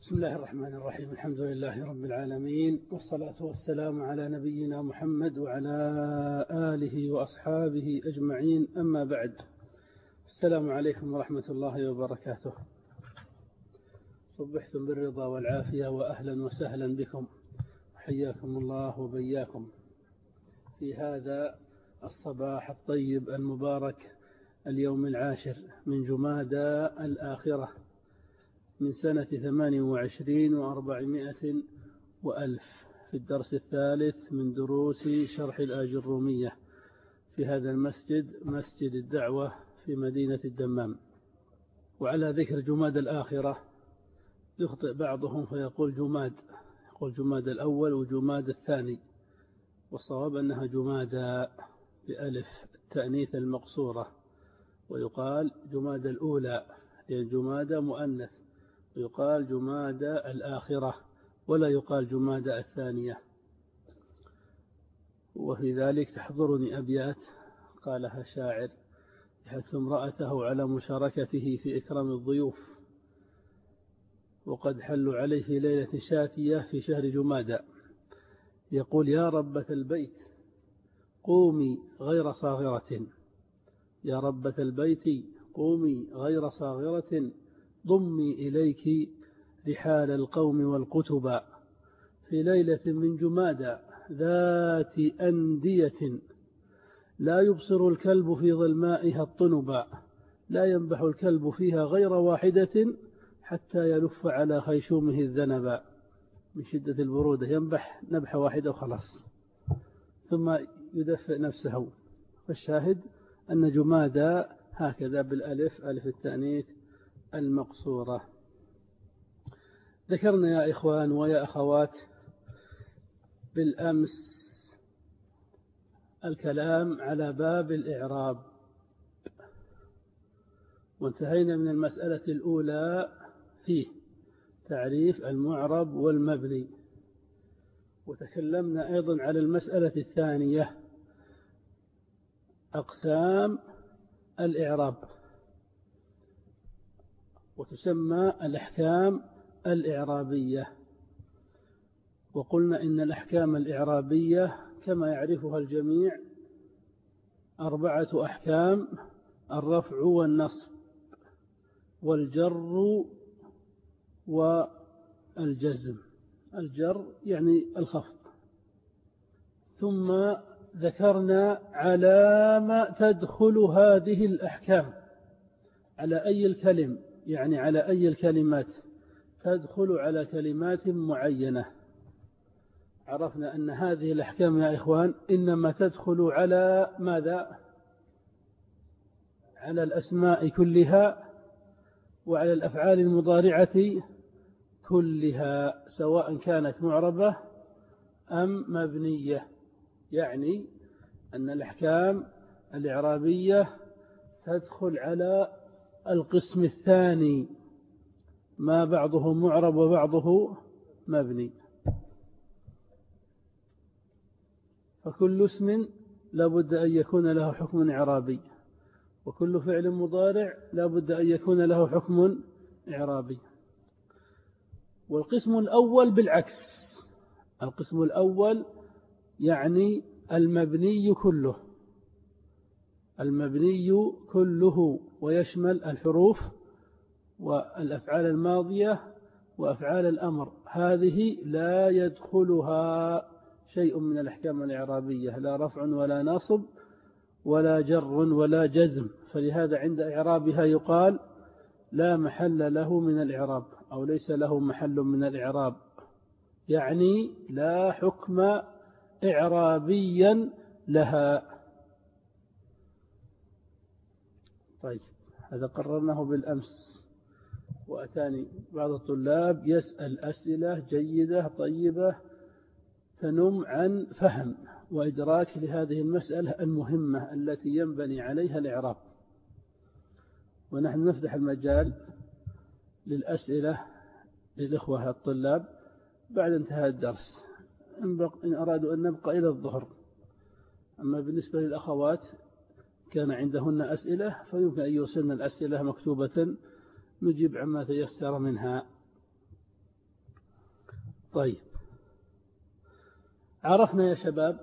بسم الله الرحمن الرحيم. الحمد لله رب العالمين، والصلاة والسلام على نبينا محمد وعلى آله وأصحابه أجمعين، أما بعد. السلام عليكم ورحمة الله وبركاته. صبحتم بالرضا والعافية، وأهلا وسهلا بكم، حياكم الله وبياكم في هذا الصباح الطيب المبارك، اليوم 10 من جمادى الآخرة من سنة 28 و400 وألف، في الدرس الثالث من دروس شرح الآجرومية في هذا المسجد، مسجد الدعوة في مدينة الدمام. وعلى ذكر جماد الآخرة يخطئ بعضهم فيقول جماد، يقول جماد الأول وجماد الثاني، والصواب أنها جمادى بألف التأنيث المقصورة، ويقال جماد الأولى لأن جمادى مؤنث، ويقال جمادى الآخرة ولا يقال جمادى الثانية. وفي ذلك تحضرني أبيات قالها شاعر يحث امرأته على مشاركته في إكرام الضيوف، وقد حلوا عليه في ليلة شاتية في شهر جمادى. يقول: يا ربة البيت قومي غير صاغرة، يا ربة البيت قومي غير صاغرة، ضمي إليك رحال القوم والقتبى، في ليلة من جمادى ذات أندية، لا يبصر الكلب في ظلمائها الطنبا، لا ينبح الكلب فيها غير واحدة، حتى يلف على خيشومه الذنبا. من شدة البرودة ينبح نبحة واحدة وخلاص، ثم يدفئ نفسه. فالشاهد أن جمادى هكذا بالألف، ألف التأنيث المقصورة. ذكرنا يا إخوان ويا أخوات بالأمس الكلام على باب الإعراب، وانتهينا من المسألة الأولى فيه تعريف المعرب والمبني، وتكلمنا أيضا على المسألة الثانية أقسام الإعراب، وتسمى الأحكام الإعرابية. وقلنا إن الأحكام الإعرابية كما يعرفها الجميع 4 أحكام: الرفع والنصب والجر والجزم. الجر يعني الخفض. ثم ذكرنا على ما تدخل هذه الأحكام، على أي الكلم، يعني على أي الكلمات تدخل على كلمات معينة. عرفنا أن هذه الأحكام يا إخوان إنما تدخل على ماذا؟ على الأسماء كلها وعلى الأفعال المضارعة كلها، سواء كانت معربة أم مبنية. يعني أن الأحكام الإعرابية تدخل على القسم الثاني، ما بعضه معرب وبعضه مبني. فكل اسم لا بد أن يكون له حكم إعرابي، وكل فعل مضارع لا بد أن يكون له حكم إعرابي. والقسم الأول بالعكس، القسم الأول يعني المبني كله، المبني كله، ويشمل الحروف والأفعال الماضية وأفعال الأمر، هذه لا يدخلها شيء من الأحكام الإعرابية، لا رفع ولا نصب ولا جر ولا جزم. فلهذا عند إعرابها يقال لا محل له من الإعراب، أو ليس له محل من الإعراب، يعني لا حكم إعرابيا لها. طيب، هذا قررناه بالأمس، وأتاني بعض الطلاب يسأل أسئلة جيدة طيبة تنم عن فهم وإدراك لهذه المسألة المهمة التي ينبني عليها الإعراب. ونحن نفتح المجال للأسئلة للإخوة الطلاب بعد انتهاء الدرس، إن أرادوا أن نبقى إلى الظهر. أما بالنسبة للأخوات كان عندهن أسئلة فيمكن أن يوصلنا الأسئلة مكتوبة نجيب عما تيسر منها. طيب، عرفنا يا شباب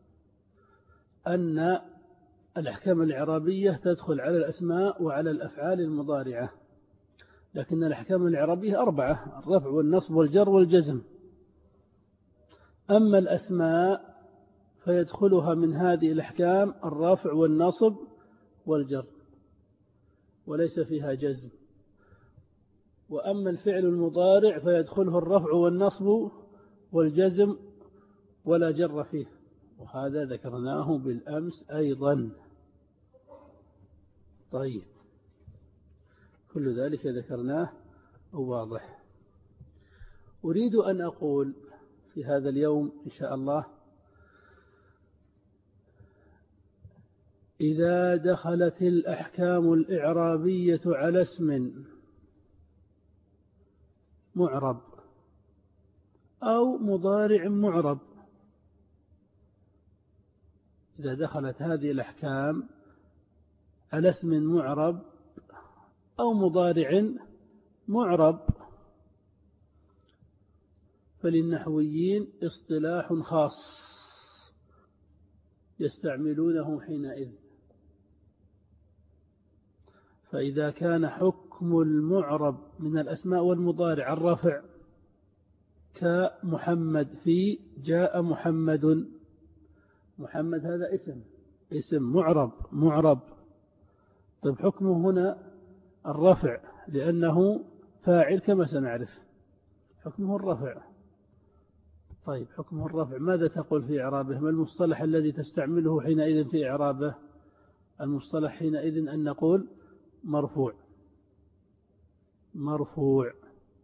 أن الأحكام الإعرابية تدخل على الأسماء وعلى الأفعال المضارعة، لكن الأحكام الإعرابية 4: الرفع والنصب والجر والجزم. أما الأسماء فيدخلها من هذه الأحكام الرفع والنصب والجر وليس فيها جزم. وأما الفعل المضارع فيدخله الرفع والنصب والجزم ولا جر فيه، وهذا ذكرناه بالأمس أيضا. طيب، كل ذلك ذكرناه واضح. أريد أن أقول في هذا اليوم إن شاء الله: إذا دخلت الأحكام الإعرابية على اسم معرب أو مضارع معرب، إذا دخلت هذه الأحكام على اسم معرب أو مضارع معرب، فللنحويين اصطلاح خاص يستعملونه حينئذ. فإذا كان حكم المعرب من الأسماء والمضارع الرفع كمحمد في جاء محمد، محمد هذا اسم معرب. طيب، حكمه هنا الرفع لأنه فاعل كما سنعرف، حكمه الرفع. طيب، حكمه الرفع، ماذا تقول في إعرابه؟ ما المصطلح الذي تستعمله حينئذ في إعرابه؟ المصطلح حينئذ أن نقول مرفوع.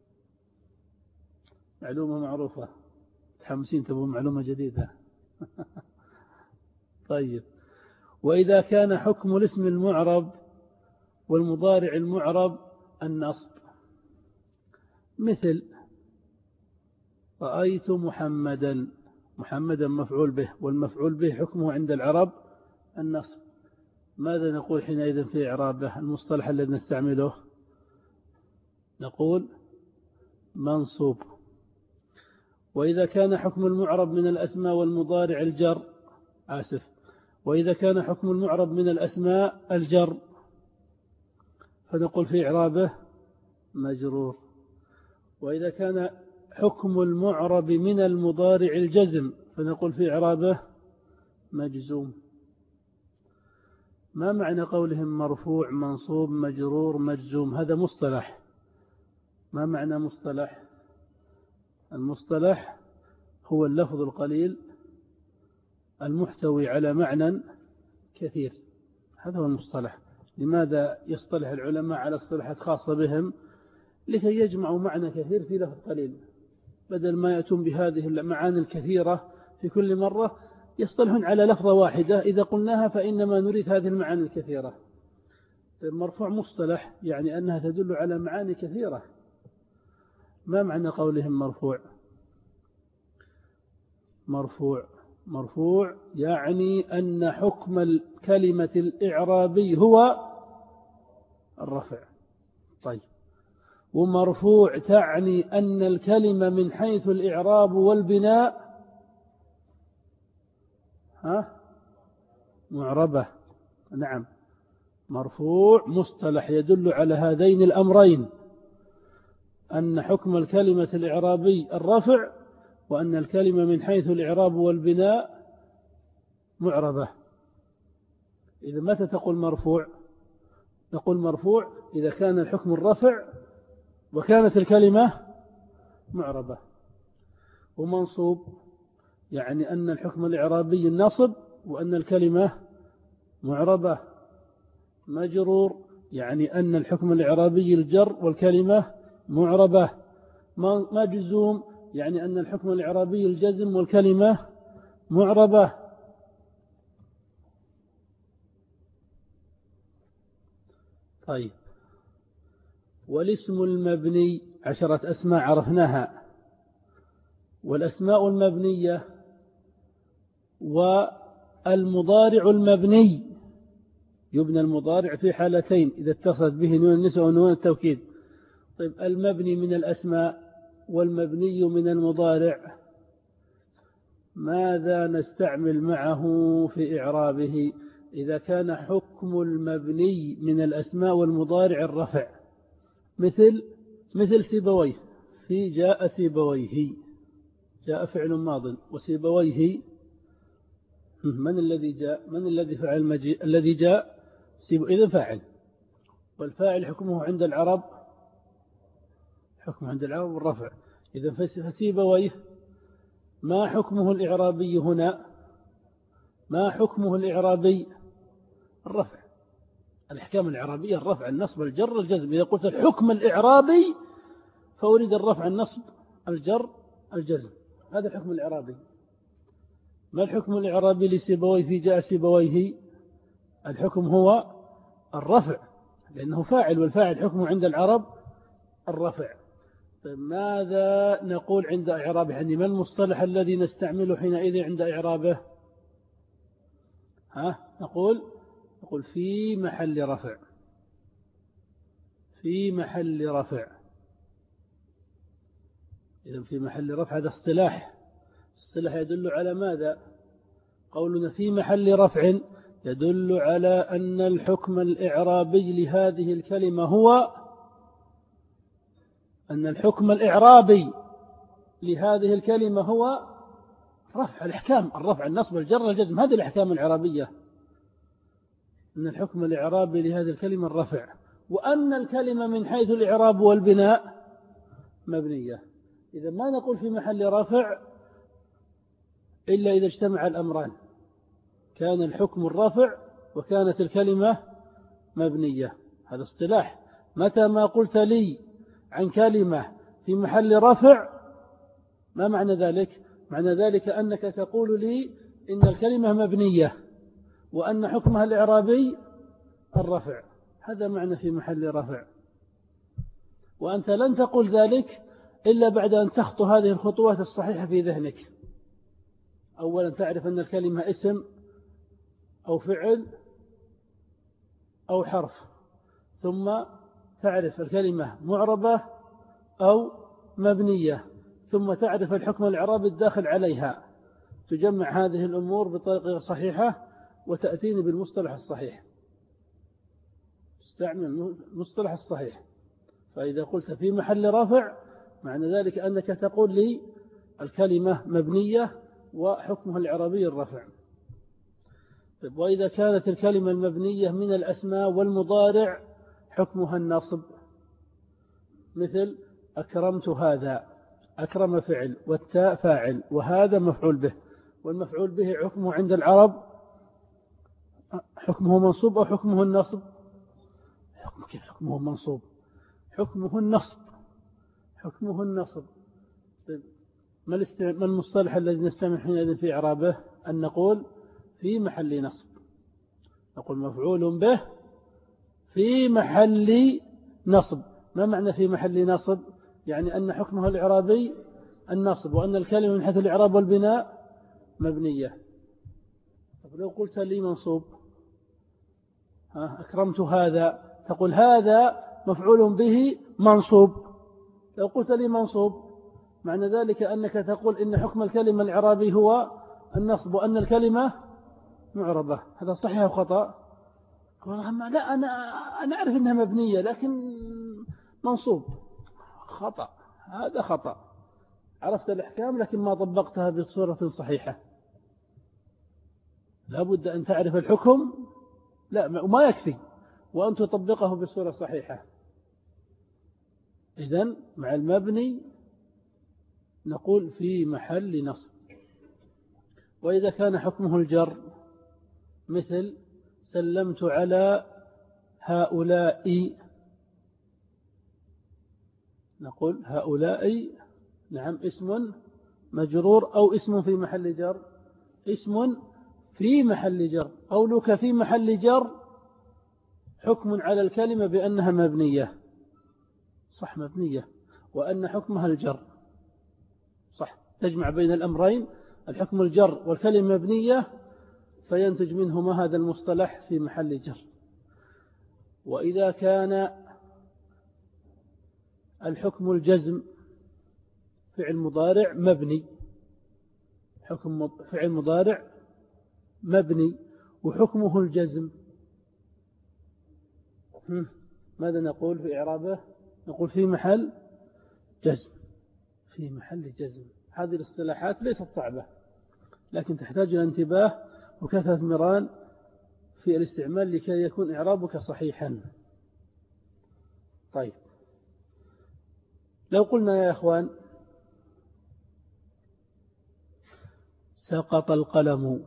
معلومة معروفة، متحمسين تبون معلومة جديدة. طيب، وإذا كان حكم الاسم المعرب والمضارع المعرب النصب، مثل رأيت محمدا مفعول به، والمفعول به حكمه عند العرب النصب، ماذا نقول حينئذ في إعرابه؟ المصطلح الذي نستعمله نقول منصوب. وإذا كان حكم المعرب من الأسماء والمضارع الجر، وإذا كان حكم المعرب من الأسماء الجر فنقول في إعرابه مجرور. وإذا كان حكم المعرب من المضارع الجزم فنقول في إعرابه مجزوم. ما معنى قولهم مرفوع منصوب مجرور مجزوم؟ هذا مصطلح. ما معنى مصطلح؟ المصطلح هو اللفظ القليل المحتوي على معنى كثير، هذا هو المصطلح. لماذا يصطلح العلماء على اصطلاحات خاصة بهم؟ لكي يجمعوا معنى كثير في لفظ قليل، بدل ما يأتون بهذه المعاني الكثيرة في كل مرة يصطلحون على لفظة واحدة، إذا قلناها فإنما نريد هذه المعاني الكثيرة. المرفوع مصطلح يعني أنها تدل على معاني كثيرة. ما معنى قولهم مرفوع يعني أن حكم الكلمة الإعرابي هو الرفع. طيب، ومرفوع تعني أن الكلمة من حيث الإعراب والبناء معربة. نعم، مرفوع مصطلح يدل على هذين الأمرين، أن حكم الكلمة الإعرابي الرفع، وأن الكلمة من حيث الإعراب والبناء معربة. إذا متى تقول مرفوع؟ نقول مرفوع إذا كان الحكم الرفع وكانت الكلمة معربة. ومنصوب يعني أن الحكم الإعرابي النصب وأن الكلمة معربة. مجرور يعني أن الحكم الإعرابي الجر والكلمة معربة. مجزوم يعني أن الحكم الإعرابي الجزم والكلمة معربة. طيب، والاسم المبني 10 أسماء عرفناها. والأسماء المبنية والمضارع المبني يبنى المضارع في حالتين: إذا اتصلت به نون النسوة ونون التوكيد. طيب، المبني من الأسماء والمبني من المضارع ماذا نستعمل معه في إعرابه إذا كان حكم المبني من الأسماء والمضارع الرفع مثل سيبويه، في جاء سيبويه، جاء فعل ماض وسيبويه من الذي جاء؟ من الذي فعل المجيء؟ الذي جاء إذن فاعل، والفاعل حكمه عند العرب الرفع. إذن فسيبويه ما حكمه الإعرابي هنا؟ ما حكمه الإعرابي؟ الرفع. الأحكام الإعرابية الرفع، النصب، الجر، الجزم. إذا قلت الحكم الإعرابي فأريد الرفع، النصب، الجر، الجزم. هذا الحكم الإعرابي. ما الحكم الإعرابي لسيبويه في جاء سيبويه؟ الحكم هو الرفع، لأنه فاعل، والفاعل حكمه عند العرب الرفع. ماذا نقول عند إعرابه؟ يعني ما المصطلح الذي نستعمله حينئذ عند إعرابه؟ نقول في محل رفع. في محل رفع. إذن في محل رفع هذا اصطلاح يدل على ماذا؟ قولنا في محل رفع يدل على أن الحكم الإعرابي لهذه الكلمة هو رفع. الأحكام الرفع، النصب، الجر، الجزم، هذه الأحكام الإعرابية. أن الحكم الإعرابي لهذه الكلمة الرفع، وأن الكلمة من حيث الإعراب والبناء مبنية. إذا ما نقول في محل رفع إلا إذا اجتمع الأمران، كان الحكم الرفع وكانت الكلمة مبنية. هذا اصطلاح. متى ما قلت لي عن كلمة في محل رفع، ما معنى ذلك؟ معنى ذلك أنك تقول لي إن الكلمة مبنية وأن حكمها الإعرابي الرفع. هذا معنى في محل رفع. وأنت لن تقول ذلك إلا بعد أن تخطو هذه الخطوات الصحيحة في ذهنك. أولا تعرف أن الكلمة اسم أو فعل أو حرف، ثم تعرف الكلمة معربة أو مبنية، ثم تعرف الحكم الإعرابي الداخل عليها. تجمع هذه الأمور بطريقة صحيحة وتأتيني بالمصطلح الصحيح. تستعمل المصطلح الصحيح. فإذا قلت في محل رفع معنى ذلك أنك تقول لي الكلمة مبنية وحكمها الإعرابي الرفع. وإذا كانت الكلمة المبنية من الأسماء والمضارع حكمها النصب، مثل أكرمت هذا. أكرم فعل والتاء فاعل وهذا مفعول به، والمفعول به حكمه عند العرب حكمه منصوب أو حكمه النصب؟ كيف حكمه منصوب؟ حكمه النصب. ما المصطلح الذي نستعمل حينئذ في إعرابه؟ أن نقول في محل نصب. نقول مفعول به في محل نصب. ما معنى في محل نصب؟ يعني أن حكمه الإعرابي النصب، وأن الكلمة من حيث الإعراب والبناء مبنية. لو قلت لي منصوب، أكرمت هذا، تقول هذا مفعول به منصوب. لو قلت لي منصوب معنى ذلك أنك تقول إن حكم الكلمة الإعرابي هو النصب وأن الكلمة معربة. هذا صحيح أو خطأ؟ لا، أنا أعرف أنها مبنية لكن منصوب. خطأ، هذا خطأ. عرفت الأحكام لكن ما طبقتها بصورة صحيحة. لا بد أن تعرف الحكم، لا ما يكفي، وأن تطبقه بصورة صحيحة. إذن مع المبني نقول في محل نصب. وإذا كان حكمه الجر، مثل سلمت على هؤلاء، نقول هؤلاء نعم اسم مجرور أو اسم في محل جر. اسم في محل جر. قولك في محل جر حكم على الكلمة بأنها مبنية، صح، مبنية، وأن حكمها الجر، صح. تجمع بين الأمرين، الحكم الجر والكلمة مبنية، فينتج منهما هذا المصطلح في محل جر. وإذا كان الحكم الجزم، فعل مضارع مبني، حكم فعل مضارع مبني وحكمه الجزم. ماذا نقول في إعرابه؟ نقول في محل جزم، في محل جزم. هذه الاصطلاحات ليست صعبة، لكن تحتاج إلى انتباه وكثرة مران في الاستعمال لكي يكون إعرابك صحيحا. طيب، لو قلنا يا أخوان سقط القلم،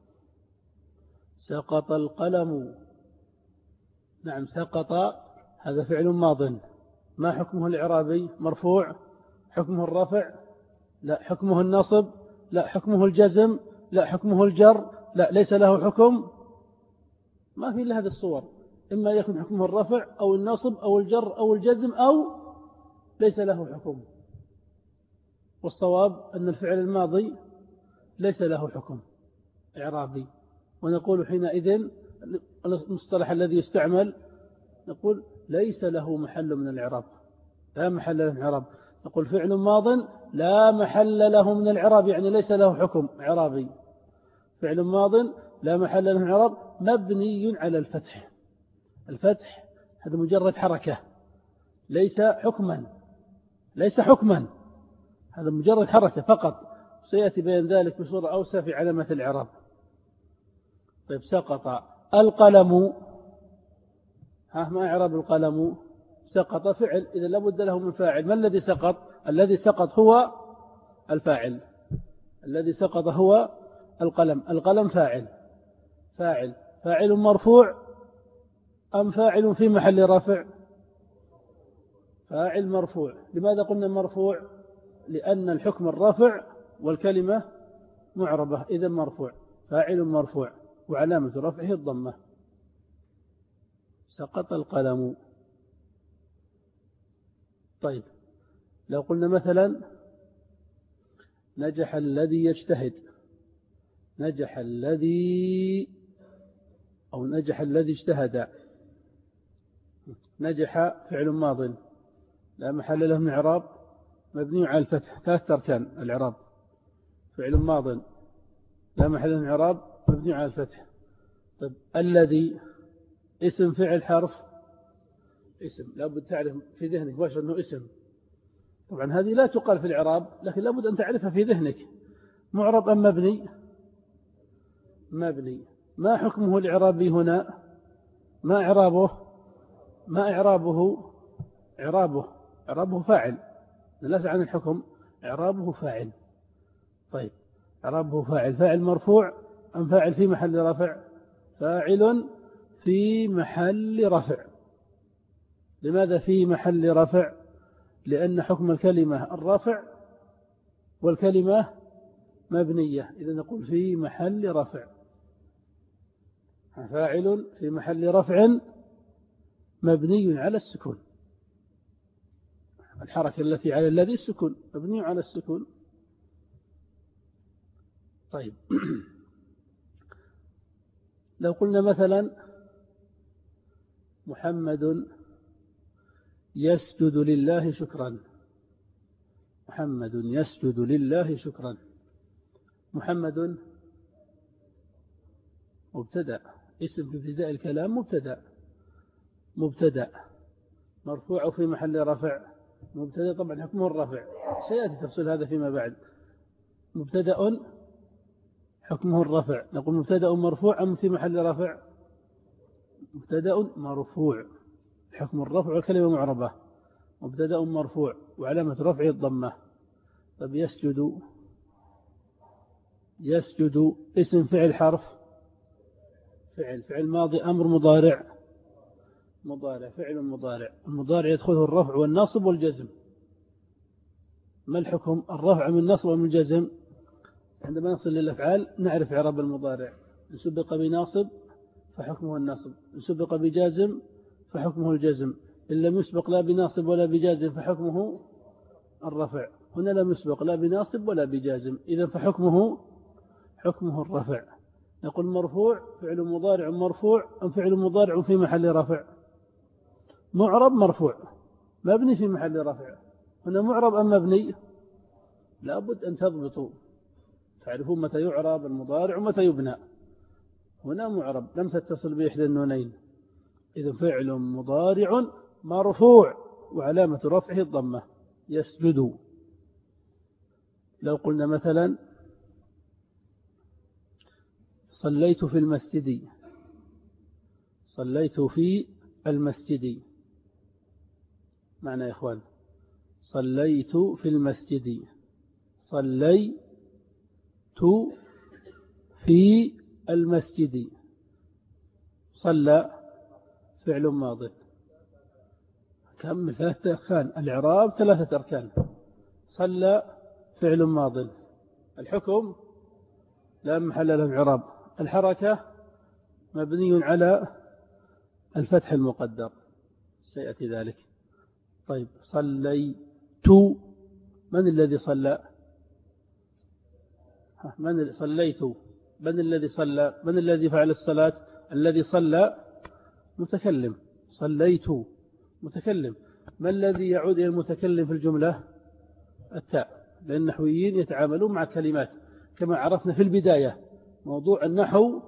سقط القلم. نعم، سقط هذا فعل ماض، ما حكمه الإعرابي؟ مرفوع. حكمه الرفع؟ لا. حكمه النصب؟ لا. حكمه الجزم؟ لا. حكمه الجر؟ لا. ليس له حكم. ما في إلا هذه الصور، إما يكون حكمه الرفع أو النصب أو الجر أو الجزم أو ليس له حكم. والصواب أن الفعل الماضي ليس له حكم إعرابي، ونقول حينئذ المصطلح الذي يستعمل نقول ليس له محل من الإعراب، لا محل له من الإعراب. نقول فعل ماض لا محل له من الإعراب، يعني ليس له حكم إعرابي. فعل ماض لا محل له من الإعراب مبني على الفتح. الفتح هذا مجرد حركة، ليس حكما، ليس حكما، هذا مجرد حركة فقط. سيأتي بين ذلك بصورة أوسع في علامة الإعراب. طيب، سقط القلم، ما إعراب القلم؟ سقط فعل، إذا لابد له من فاعل. ما الذي سقط؟ الذي سقط هو الفاعل، الذي سقط هو القلم. القلم فاعل، فاعل مرفوع أم فاعل في محل رفع؟ فاعل مرفوع. لماذا قلنا مرفوع؟ لأن الحكم الرفع والكلمة معربة، إذا مرفوع. فاعل مرفوع وعلامة رفعه الضمة. سقط القلم. طيب، لو قلنا مثلا نجح الذي يجتهد، نجح الذي أو نجح الذي اجتهد. نجح فعل ماض لا محل له من إعراب مبني على الفتح. 3 أركان الإعراب: فعل ماض لا محل له من إعراب مبني على الفتح. طيب، الذي اسم فعل حرف اسم، لابد تعرف في ذهنك باش أنه اسم. طبعا هذه لا تقال في الإعراب، لكن لابد أن تعرفها في ذهنك. معرب أم مبني؟ مبني. ما حكمه الإعرابي هنا؟ ما إعرابه؟ ما إعرابه؟ إعرابه فاعل، لا عن الحكم. إعرابه فاعل. طيب، إعرابه فاعل. فاعل مرفوع أم فاعل في محل رفع؟ فاعل في محل رفع. لماذا في محل رفع؟ لأن حكم الكلمة الرفع والكلمة مبنية، إذا نقول في محل رفع. فاعل في محل رفع مبني على السكون. الحركة التي على الذي السكون، مبني على السكون. طيب، لو قلنا مثلا محمد يسجد لله شكرا. محمد يسجد لله شكرا. محمد مبتدأ، اسم في ابتداء الكلام مبتدأ مرفوع في محل رفع. مبتدأ طبعا حكمه الرفع، سيأتي تفصيل هذا فيما بعد. مبتدأ حكمه الرفع. نقول مبتدأ مرفوع أم في محل رفع؟ مبتدأ مرفوع، حكم الرفع والكلمة معربة. مبتدأ مرفوع وعلامة رفعه الضمة. طب، يسجد اسم فعل حرف فعل ماضي أمر مضارع فعل مضارع. المضارع يدخله الرفع والنصب والجزم. ما الحكم؟ الرفع من النصب ومن الجزم. عندما نصل للأفعال نعرف إعراب المضارع: إن سبق بناصب فحكمه النصب، إن سبق بجازم فحكمه الجزم، إن لم يسبق لا بناصب ولا بجازم فحكمه الرفع. هنا لم يسبق لا بناصب ولا بجازم، إذا فحكمه الرفع. نقول مرفوع فعل مضارع مرفوع أم فعل مضارع في محل رفع؟ معرب مرفوع مبني في محل رفع. هنا معرب أم مبني؟ لابد أن تضبطوا، تعرفون متى يعرب المضارع ومتى يبنى. هنا معرب لم تتصل بإحدى النونين، إذا فعل مضارع مرفوع وعلامة رفعه الضمة. يسجد. لو قلنا مثلا صليت في المسجد، صليت في المسجد، معنى يا إخوان صليت في المسجد، صليت في المسجد. صلى فعل ماض، كم؟ 3 أركان. الإعراب 3 أركان. صلى فعل ماض، الحكم لا محل له من إعراب، الحركة مبني على الفتح المقدر، سيأتي ذلك. طيب صليت، من الذي صلى؟ صليت، من الذي صلى؟ من الذي فعل الصلاة؟ الذي صلى متكلم، صليت متكلم. ما الذي يعود إلى المتكلم في الجملة؟ التاء، لأن النحويين يتعاملون مع كلمات كما عرفنا في البداية. موضوع النحو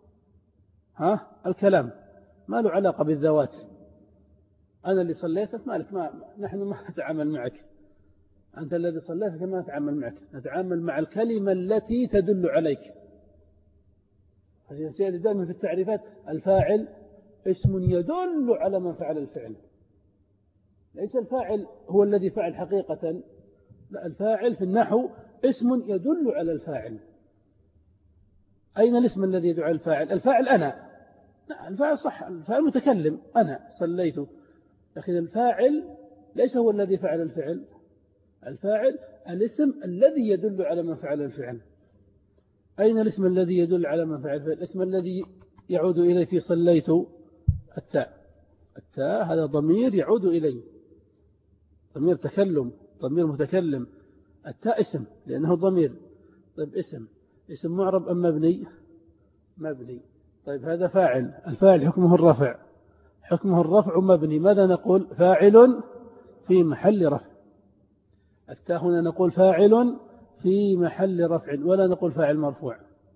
الكلام ما له علاقة بالذوات. أنا اللي صليتك مالك، نحن ما نتعامل معك، أنت الذي صليت كما نتعامل معك، نتعامل مع الكلمة التي تدل عليك. هذه سيادة دائما في التعريفات، الفاعل اسم يدل على من فعل الفعل، ليس الفاعل هو الذي فعل حقيقة، لا، الفاعل في النحو اسم يدل على الفاعل. أين الاسم الذي يدل على الفاعل؟ الفاعل أنا، لا الفاعل صح، الفاعل متكلم، أنا صليت، لكن الفاعل ليس هو الذي فعل الفعل، الفاعل الاسم الذي يدل على من فعل الفعل. أين الاسم الذي يدل على من فعل الفعل؟ الاسم الذي يعود إليه في صليت التاء، التاء هذا ضمير يعود إليه، ضمير تكلم، ضمير متكلم. التاء اسم لأنه ضمير. طيب اسم معرب أم مبني؟ مبني. طيب هذا فاعل، الفاعل حكمه الرفع، حكمه الرفع مبني. ماذا نقول؟ فاعل في محل رفع. التاء هنا نقول فاعل في محل رفع، ولا نقول فاعل مرفوع.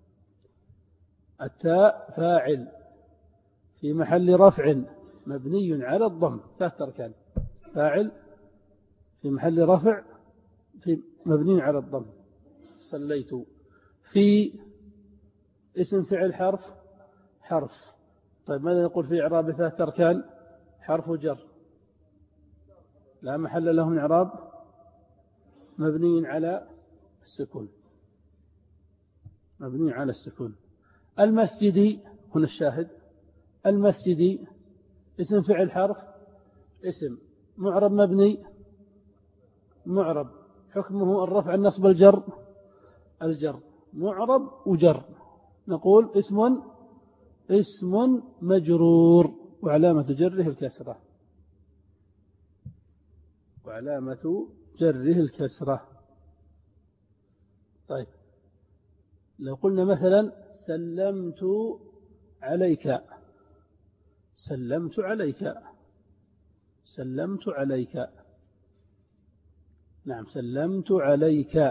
التاء فاعل في محل رفع مبني على الضم، 3 أركان. فاعل في محل رفع في مبني على الضم. صليت. في اسم فعل حرف. طيب ماذا نقول في إعراب 3 أركان؟ حرف جر لا محل له من إعراب، مبني على السكون، مبني على السكون. المسجد، هنا الشاهد، المسجد اسم فعل حرف، اسم معرب مبني، معرب حكمه الرفع النصب الجر، معرب وجر، نقول اسم مجرور وعلامة جره الكسرة، وعلامة جره الكسرة. طيب لو قلنا مثلا سلمت عليك، سلمت عليك، سلمت عليك، نعم سلمت عليك.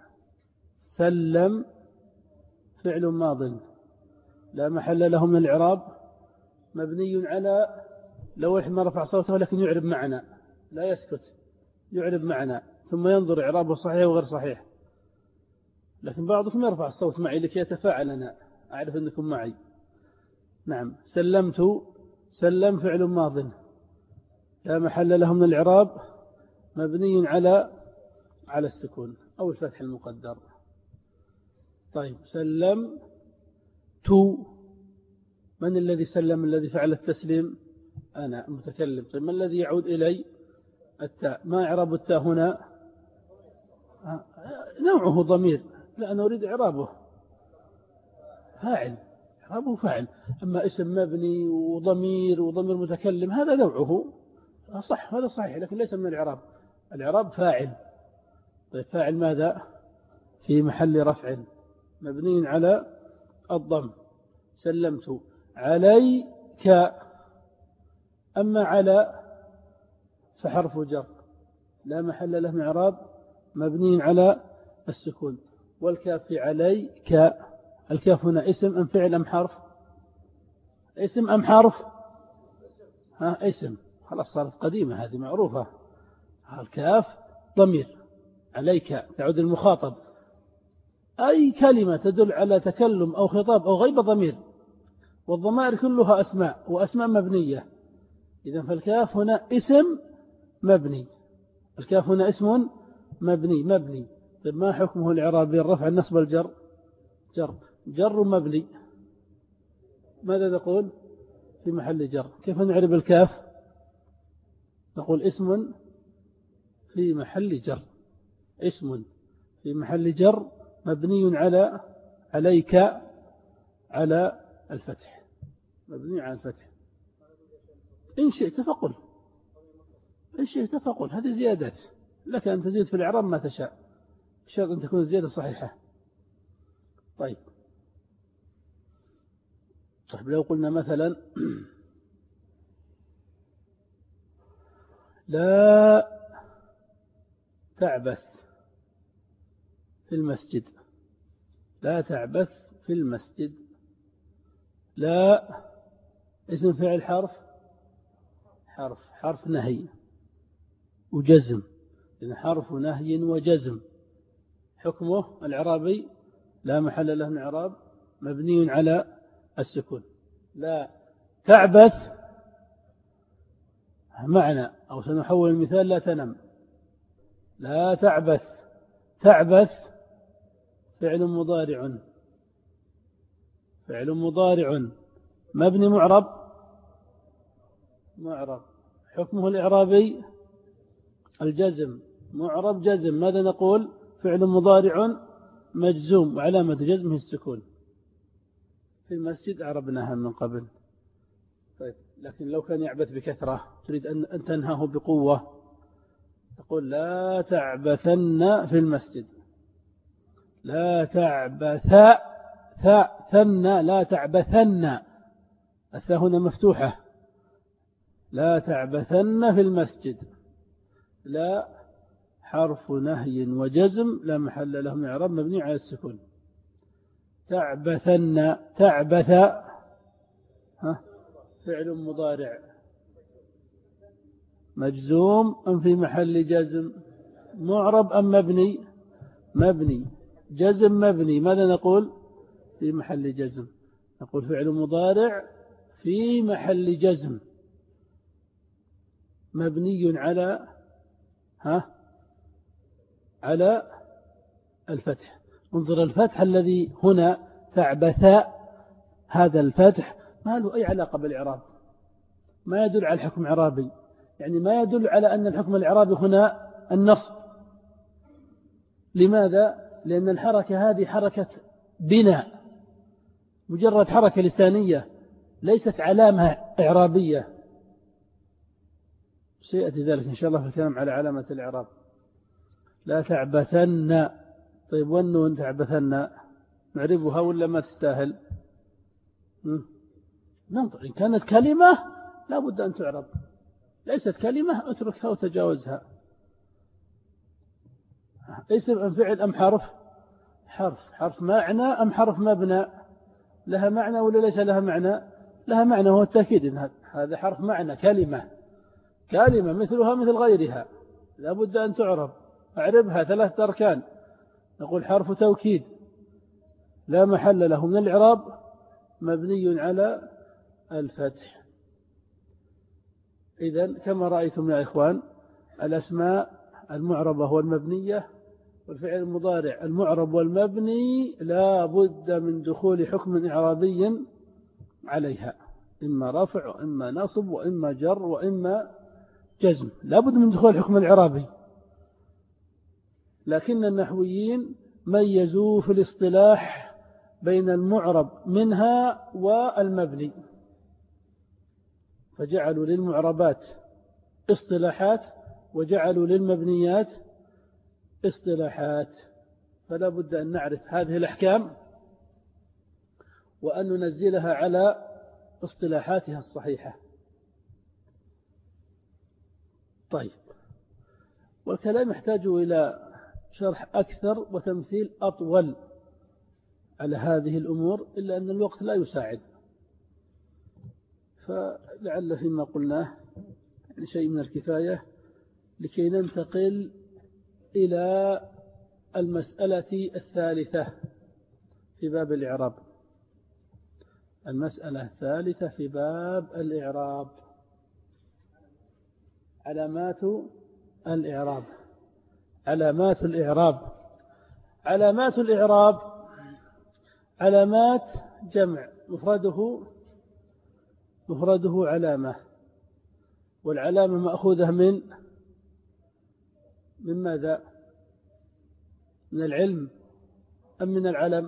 سلم فعل ماض لا محل له من الإعراب، مبني على، لو ما رفع صوته لكن يعرب معنا، لا يسكت، يعرب معنا ثم ينظر إعرابه صحيح وغير صحيح. لكن بعضكم يرفع الصوت معي لكي يتفاعل، أنا أعرف أنكم معي. نعم سلمت، سلم فعل ماض لا محل له من الإعراب، مبني على السكون أو الفتح المقدر. طيب سلم تو، من الذي سلم؟ الذي فعل التسليم أنا متكلم. طيب ما الذي يعود إلي؟ التاء. ما إعراب التاء هنا؟ نوعه ضمير، لا أنا أريد إعرابه فاعل، إعرابه فاعل. أما اسم مبني وضمير متكلم هذا نوعه صح، هذا صحيح، لكن ليس من الإعراب، الإعراب فاعل. طيب فاعل ماذا؟ في محل رفع مبني على الضم. سلمت عليك، أما على فحرف جر لا محل له من إعراب، مبني على السكون. والكاف في عليك، الكاف هنا اسم أم فعل أم حرف؟ اسم أم حرف؟ اسم، خلاص صارت قديمة هذه معروفة. الكاف ضمير، عليك تعود المخاطب، أي كلمة تدل على تكلم أو خطاب أو غيبة ضمير، والضمائر كلها أسماء وأسماء مبنية. إذن فالكاف هنا اسم مبني، الكاف هنا اسم مبني. طيب ما حكمه الإعرابي؟ الرفع النصب الجر، جر مبني، ماذا نقول؟ في محل جر. كيف نعرب الكاف؟ نقول اسم في محل جر، اسم في محل جر مبني على عليك على الفتح، مبني على الفتح. إن شئت فقل، إن شئت فقل، هذه زيادات لك أن تزيد في الإعراب ما تشاء، بشرط أن تكون الزيادة صحيحة. طيب لو قلنا مثلا لا تعبث في المسجد، لا تعبث في المسجد، لا اسم فعل حرف نهي وجزم، إن حرف نهي وجزم. حكمه الإعرابي لا محل له من إعراب، مبني على السكون. لا تعبث معنى، أو سنحول المثال لا تنم. لا تعبث، تعبث فعل مضارع مبني معرب، حكمه الإعرابي الجزم، معرب جزم. ماذا نقول؟ فعل مضارع مجزوم وعلامة جزمه السكون. في المسجد أعربناها من قبل. طيب لكن لو كان يعبث بكثرة تريد أن تنهاه بقوة، تقول لا تعبثن في المسجد، لا تعبثن، لا تعبثن، الثاء هنا مفتوحة، لا تعبثن في المسجد. لا حرف نهي وجزم لا محل له من إعراب، مبني على السكون. تعبثن، تعبث فعل مضارع مجزوم أم في محل جزم؟ معرب أم مبني جزم مبني. ماذا نقول؟ في محل جزم. نقول فعل مضارع في محل جزم مبني على الفتح. انظر الفتح الذي هنا تعبث، هذا الفتح ما له أي علاقة بالإعراب، ما يدل على الحكم الإعرابي، يعني ما يدل على أن الحكم الإعرابي هنا النصب. لماذا؟ لأن الحركة هذه حركة بناء، مجرد حركة لسانية، ليست علامة إعرابية. سيأتي ذلك إن شاء الله في الكلام على علامة الإعراب. لا تعبثن. طيب والنون تعبثن نعربها ولا ما تستاهل؟ ننظر، إن كانت كلمة لا بد أن تعرب، ليست كلمة اتركها وتجاوزها. اسم أم فعل أم حرف معنى أم حرف مبنى؟ لها معنى ولا ليس لها معنى؟ لها معنى، هو التأكيد إن هذا حرف معنى، كلمة مثلها مثل غيرها، لا بد أن تعرب. أعربها 3 أركان. نقول حرف توكيد لا محل له من الإعراب، مبني على الفتح. إذن كما رأيتم يا إخوان، الأسماء المعربة والمبنية والفعل المضارع المعرب والمبني لا بد من دخول حكم إعرابي عليها، إما رفع وإما نصب وإما جر وإما جزم، لا بد من دخول الحكم الإعرابي. لكن النحويين ميزوا في الاصطلاح بين المعرب منها والمبني، فجعلوا للمعربات اصطلاحات وجعلوا للمبنيات اصطلاحات. فلا بد أن نعرف هذه الأحكام وأن ننزلها على اصطلاحاتها الصحيحة. طيب، والكلام يحتاج إلى شرح أكثر وتمثيل أطول على هذه الأمور، إلا أن الوقت لا يساعد، فلعل فيما قلناه يعني شيء من الكفاية لكي ننتقل إلى المسألة الثالثة في باب الإعراب. المسألة الثالثة في باب الإعراب، علامات الإعراب. علامات الإعراب. علامات الإعراب علامات جمع، مفرده علامة، والعلامة مأخوذة من ماذا؟ من العلم أم من العلم؟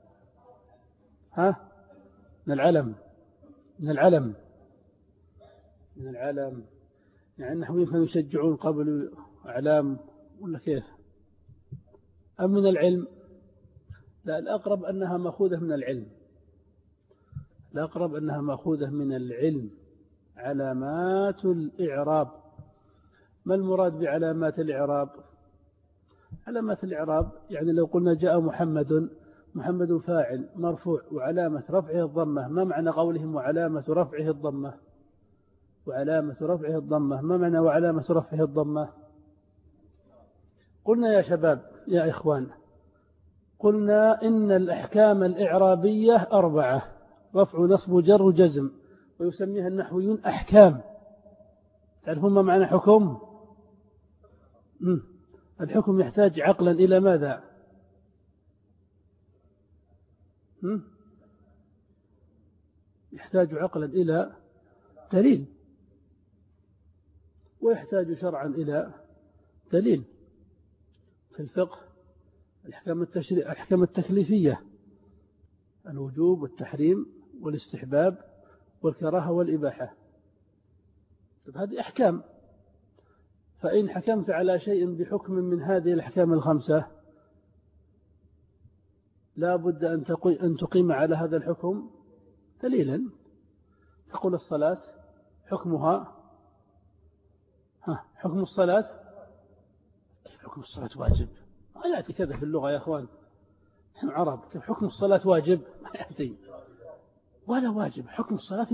من العلم. يعني النحويين كانوا يشجعون قبل أعلام ولا كيف؟ أم من العلم؟ لا، الأقرب أنها مأخوذة من العلم. علامات الإعراب. ما المراد بعلامات الإعراب؟ علامات الإعراب يعني لو قلنا جاء محمد فاعل مرفوع وعلامة رفعه الضمة، ما معنى قولهم وعلامة رفعه الضمة؟ ما معنى وعلامة رفعه الضمة؟ قلنا يا شباب يا إخوان، قلنا إن الأحكام الإعرابية 4: رفع نصب جر جزم، ويسميها النحويون أحكام. تعرفون ما معنى حكم؟ الحكم يحتاج عقلا إلى ماذا؟ يحتاج عقلا إلى دليل، ويحتاج شرعا إلى دليل. في الفقه الأحكام التكليفية: الوجوب والتحريم والاستحباب والكراهة والإباحة. طيب هذه أحكام، فإن حكمت على شيء بحكم من هذه الأحكام الخمسة لا بد أن تقيم على هذا الحكم دليلا. تقول الصلاة حكمها، حكم الصلاة واجب، ما يأتي كذا في اللغة يا أخوان، نحن عرب، كيف حكم الصلاة واجب؟ ما يأتي ولا واجب. حكم الصلاة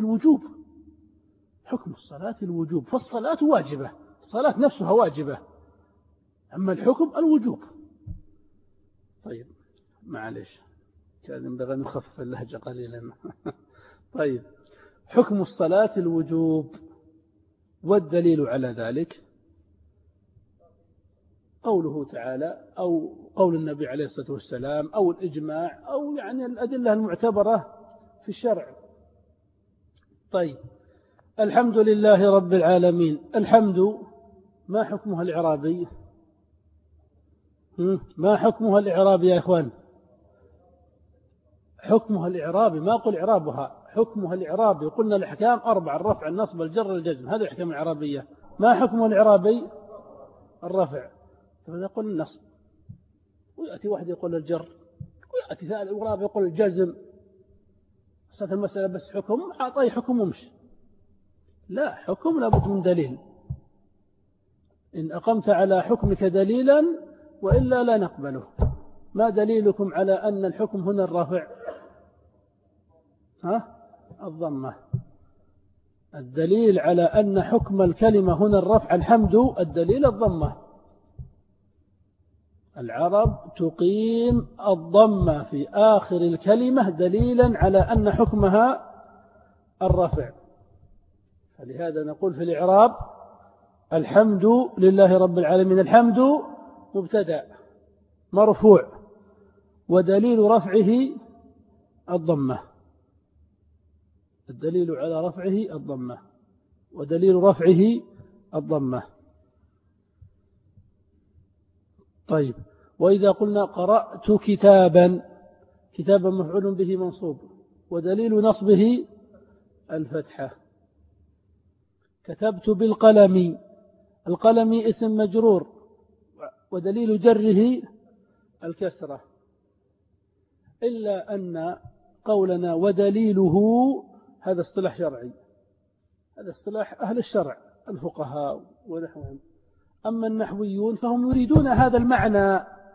الوجوب، فالصلاة واجبة، الصلاة نفسها واجبة، أما الحكم الوجوب. طيب معلش، كان ينبغي أن نخفف اللهجة قليلا. طيب، حكم الصلاة الوجوب، والدليل على ذلك قوله تعالى أو قول النبي عليه الصلاة والسلام أو الإجماع أو يعني الأدلة المعتبرة في الشرع. طيب، الحمد لله رب العالمين. الحمد ما حكمها الإعرابي؟ ما حكمها الإعرابي يا إخوان؟ حكمها الإعرابي، ما قل إعرابها، حكمها الإعرابي. قلنا الأحكام 4: الرفع النصب الجر الجزم، هذه الأحكام الإعرابية. ما حكمها الإعرابي؟ الرفع. فإذا قل النصب، ويأتي واحد يقول الجر، ويأتي ثالث إعرابي يقول الجزم، صارت المسألة بس حكم، أعطي حكم ومشي. لا، حكم لابد من دليل. إن أقمت على حكمك دليلا وإلا لا نقبله. ما دليلكم على أن الحكم هنا الرفع؟ الضمة. الدليل على أن حكم الكلمة هنا الرفع الحمد، الدليل الضمة. العرب تقيم الضمة في آخر الكلمة دليلا على أن حكمها الرفع. فلهذا نقول في الإعراب: الحمد لله رب العالمين. الحمد مبتدأ مرفوع، ودليل رفعه الضمة. الدليل على رفعه الضمة، ودليل رفعه الضمة. طيب، وإذا قلنا قرأت كتابا، كتابا مفعول به منصوب، ودليل نصبه الفتحة. كتبت بالقلم، القلم اسم مجرور، ودليل جره الكسرة. إلا أن قولنا ودليله هذا اصطلاح شرعي، هذا اصطلاح أهل الشرع الفقهاء ونحوهم. أما النحويون فهم يريدون هذا المعنى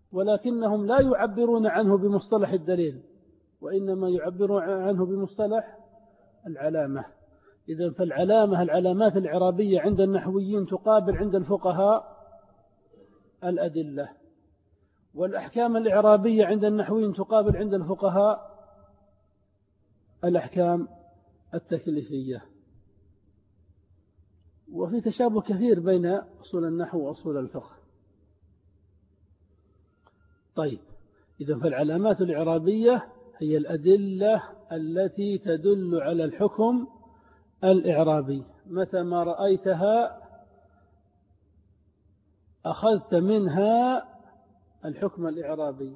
ولكنهم لا يعبرون عنه بمصطلح الدليل، وإنما يعبرون عنه بمصطلح العلامة. إذن العلامات الإعرابية عند النحويين تقابل عند الفقهاء الأدلة، والأحكام الإعرابية عند النحويين تقابل عند الفقهاء الأحكام التكليفية. وفي تشابه كثير بين أصول النحو وأصول الفقه. طيب، إذن فالعلامات الإعرابية هي الأدلة التي تدل على الحكم الإعرابي، متى ما رأيتها أخذت منها الحكم الإعرابي.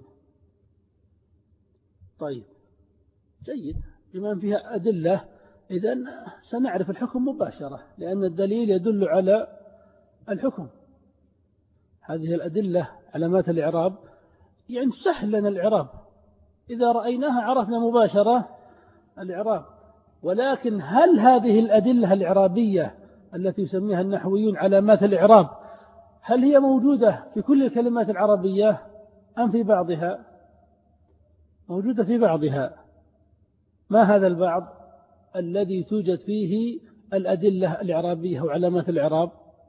طيب، جيد، بما فيها أدلة إذن سنعرف الحكم مباشرة، لأن الدليل يدل على الحكم. هذه الأدلة علامات الإعراب يعني سهل لنا الإعراب، إذا رأيناها عرفنا مباشرة الإعراب. ولكن هل هذه الأدلة الإعرابية التي يسميها النحويون علامات الإعراب هل هي موجودة في كل الكلمات العربية أم في بعضها؟ موجودة في بعضها. ما هذا البعض الذي توجد فيه الأدلة الإعرابية وعلامات الإعراب؟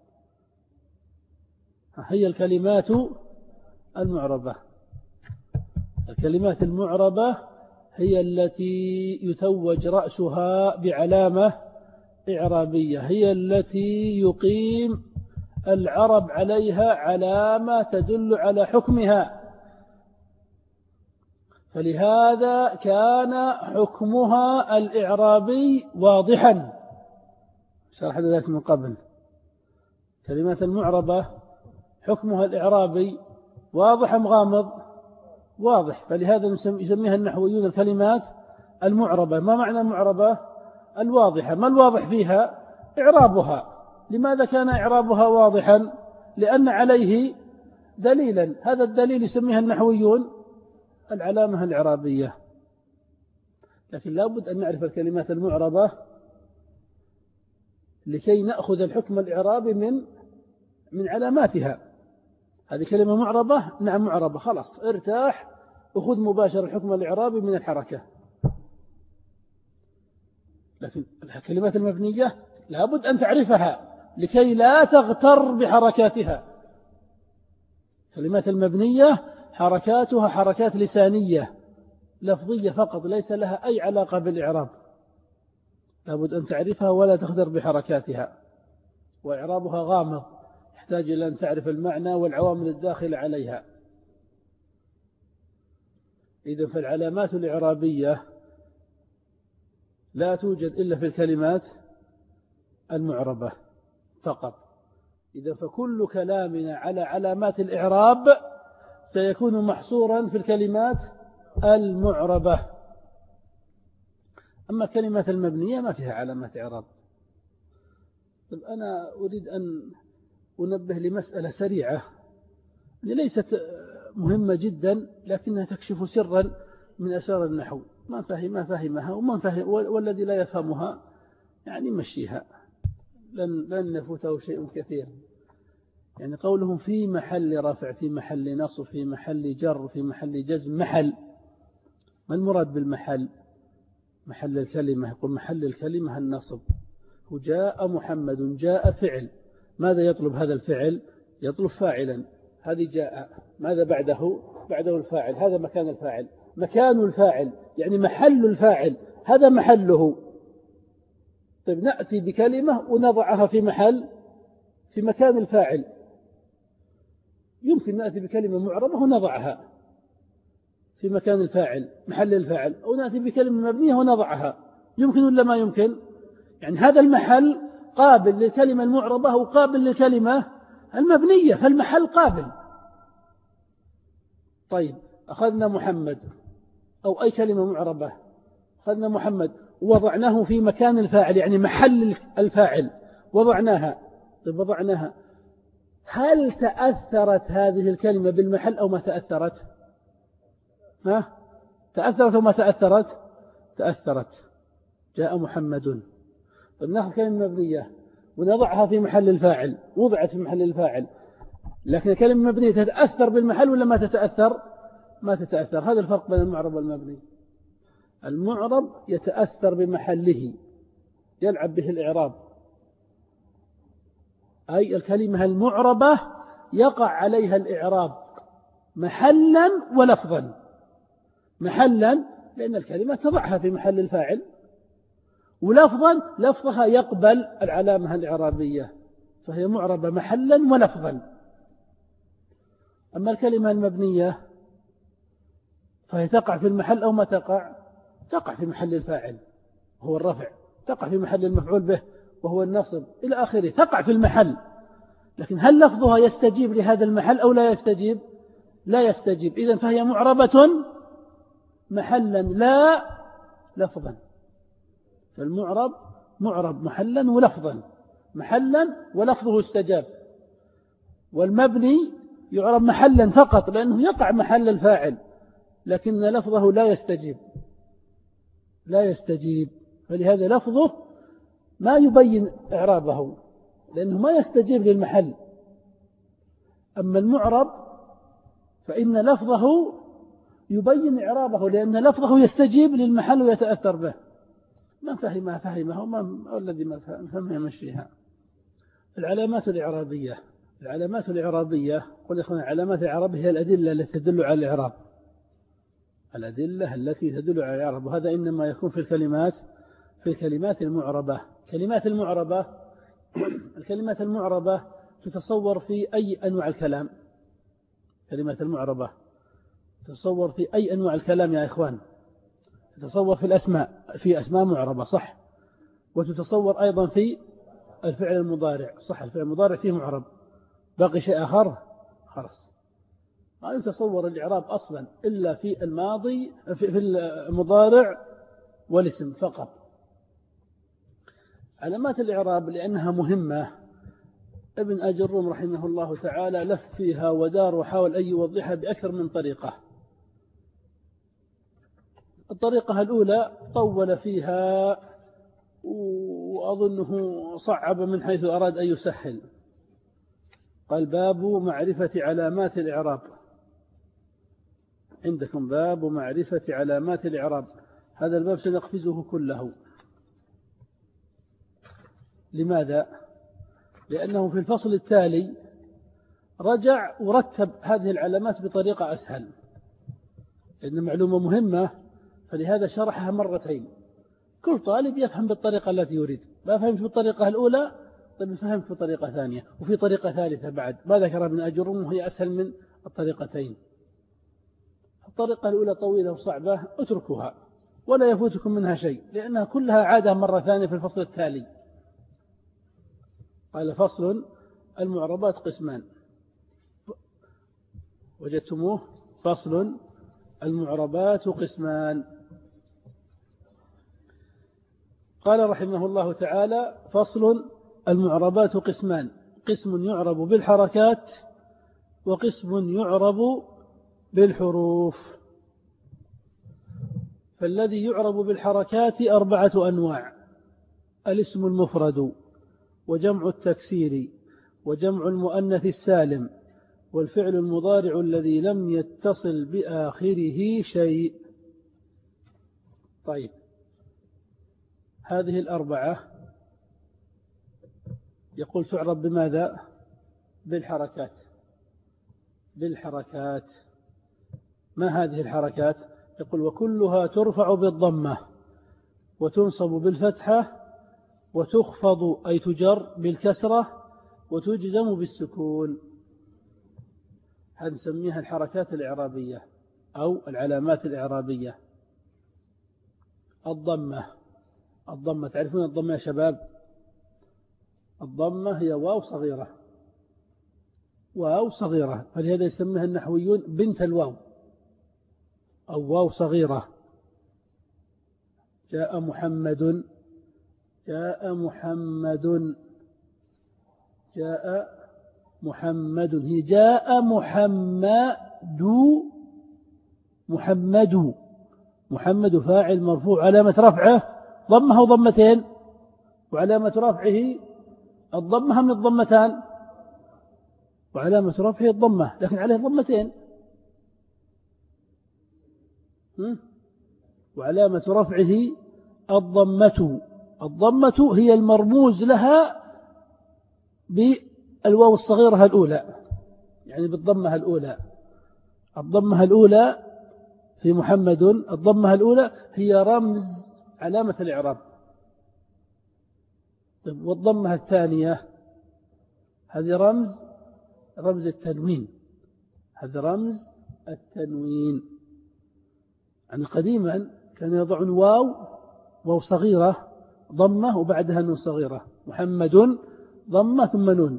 هي الكلمات المعربة. الكلمات المعربة هي التي يتوج رأسها بعلامة إعرابية، هي التي يقيم العرب عليها علامة تدل على حكمها، فلهذا كان حكمها الإعرابي واضحا. شرح ذلك من قبل. كلمات المعربة حكمها الإعرابي واضح أم غامض؟ واضح، فلهذا يسميها النحويون الكلمات المعربة. ما معنى المعربة؟ الواضحة. ما الواضح فيها؟ إعرابها. لماذا كان إعرابها واضحا؟ لأن عليه دليلا، هذا الدليل يسميها النحويون العلامة الإعرابية. لكن لا بد أن نعرف الكلمات المعربة لكي نأخذ الحكم الإعرابي من علاماتها. هذه كلمة معربة، نعم معربة، خلاص ارتاح وخذ مباشر الحكم الإعرابي من الحركة. لكن الكلمات المبنية لا بد أن تعرفها لكي لا تغتر بحركاتها. الكلمات المبنية حركاتها حركات لسانية لفظية فقط، ليس لها أي علاقة بالإعراب. لا بد أن تعرفها ولا تغتر بحركاتها. وإعرابها غامض، يحتاج إلى أن تعرف المعنى والعوامل الداخلة عليها. إذن فالعلامات الإعرابية لا توجد إلا في الكلمات المعربة فقط. إذن فكل كلامنا على علامات الإعراب سيكون محصورا في الكلمات المعربة. أما الكلمات المبنية ما فيها علامات إعراب. طيب، أنا أريد أن أنبه لمسألة سريعة ليست مهمة جدا، لكنها تكشف سرا من أسرار النحو. ما فهمها والذي لا يفهمها يعني مشيها، لن يفوته شيء كثير. يعني قولهم في محل رفع، في محل نصب، في محل جر، في محل جزم. محل، ما المراد بالمحل؟ محل الكلمة، يقول محل الكلمة النصب. وجاء محمد، جاء فعل، ماذا يطلب هذا الفعل؟ يطلب فاعلا. هذه جاء، ماذا بعده؟ بعده الفاعل، هذا مكان الفاعل. مكان الفاعل يعني محل الفاعل، هذا محله. طيب، نأتي بكلمة ونضعها في مكان الفاعل. يمكن نأتي بكلمة معربة ونضعها في مكان الفاعل محل الفاعل، أو نأتي بكلمة مبنية ونضعها. يمكن ولا ما يمكن؟ يعني هذا المحل قابل للكلمة المعربة وقابل للكلمة المبنية، فالمحل قابل. طيب، أخذنا محمد أو أي كلمة معربة، أخذنا محمد ووضعناه في مكان الفاعل يعني محل الفاعل، وضعناها. طيب، وضعناها، هل تأثرت هذه الكلمة بالمحل أو ما تأثرت؟ تأثرت أو ما تأثرت؟ تأثرت. جاء محمد. طيب، نأخذ كلمة مبنية ونضعها في محل الفاعل، وضعت في محل الفاعل. لكن الكلمة المبنية تتأثر بالمحل ولا ما تتأثر؟ ما تتأثر. هذا الفرق بين المعرب والمبني. المعرب يتأثر بمحله، يلعب به الإعراب، أي الكلمة المعربة يقع عليها الإعراب محلا ولفظا. محلا لأن الكلمة تضعها في محل الفاعل، ولفظا لفظها يقبل العلامة الإعرابية، فهي معربة محلا ولفظا. أما الكلمة المبنية فهي تقع في المحل أو ما تقع؟ تقع في محل الفاعل هو الرفع، تقع في محل المفعول به وهو النصب إلى آخره، تقع في المحل. لكن هل لفظها يستجيب لهذا المحل أو لا يستجيب؟ لا يستجيب. إذن فهي معربة محلا لا لفظا. فالمعرب معرب محلا ولفظا، محلا ولفظه استجاب. والمبني يعرب محلا فقط لأنه يقع محل الفاعل، لكن لفظه لا يستجيب، لا يستجيب. فلهذا لفظه ما يبين إعرابه لأنه ما يستجيب للمحل. أما المعرب فإن لفظه يبين إعرابه لأن لفظه يستجيب للمحل ويتأثر به. من فهمها فهمها، وما الذي ما فهمها يمشيها. العلامات الإعرابية. العلامات الإعرابية قل يا علامات الإعراب هي الأدلة التي تدل على الإعراب، الأدلة التي تدل على الإعراب، وهذا إنما يكون في الكلمات المعربة. كلمات المعربة الكلمات المعربة تتصور في أي أنواع الكلام. كلمات المعربة تتصور في أي أنواع الكلام يا إخوان. تتصور في الأسماء، في أسماء معربة صح، وتتصور أيضا في الفعل المضارع صح، الفعل المضارع فيه معرب. باقي شيء آخر خلاص ما يتصور الإعراب أصلا إلا في الماضي، في المضارع والاسم فقط. علامات الإعراب لأنها مهمة ابن أجروم رحمه الله تعالى لف فيها ودار وحاول أن يوضحها بأكثر من طريقة. الطريقة الأولى طول فيها وأظنه صعب من حيث أراد أن يسهل. قال باب معرفة علامات الإعراب. عندكم باب معرفة علامات الإعراب، هذا الباب سنقفزه كله. لماذا؟ لأنه في الفصل التالي رجع ورتب هذه العلامات بطريقة أسهل، لأن معلومة مهمة فلهذا شرحها مرتين. كل طالب يفهم بالطريقة التي يريد. ما فهمت بالطريقة الأولى طيب فهمت بطريقة ثانية، وفي طريقة ثالثة بعد ما ذكر ابن أجروم وهي أسهل من الطريقتين. الطريقة الأولى طويلة وصعبة اتركوها ولا يفوتكم منها شيء، لأنها كلها عادة مرة ثانية في الفصل التالي. قال فصل المعربات قسمان. وجدتموه؟ فصل المعربات قسمان. قال رحمه الله تعالى فصل المعربات قسمان، قسم يعرب بالحركات وقسم يعرب بالحروف. فالذي يعرب بالحركات 4 أنواع: الاسم المفرد، وجمع التكسير، وجمع المؤنث السالم، والفعل المضارع الذي لم يتصل بآخره شيء. طيب هذه 4 يقول تعرب بماذا؟ بالحركات. بالحركات. ما هذه الحركات؟ يقول وكلها ترفع بالضمة وتنصب بالفتحة وتخفض أي تجر بالكسرة وتجزم بالسكون. هنسميها الحركات الإعرابية أو العلامات الإعرابية. الضمة. الضمة تعرفون الضمة يا شباب؟ الضمة هي واو صغيرة، واو صغيرة، فلهذا يسميها النحويون بنت الواو أو واو صغيرة. جاء محمد، جاء محمد، جاء محمد، هي جاء محمد، محمد، محمد فاعل مرفوع علامة رفعه ضمها وضمتين، وعلامة رفعه الضمها من الضمتان وعلامة رفعه الضمة، لكن عليه ضمتين. وعلامة رفعه الضمة هي المرموز لها بالواو الصغيرة الأولى، يعني بالضمة الأولى. الضمة الأولى في محمد، الضمة الأولى هي رمز علامة الإعراب. والضمة الثانية هذه رمز التنوين. هذا رمز التنوين. يعني قديما كانوا يضعون واو صغيرة ضمة وبعدها نون صغيرة، محمد ضمة ثم نون.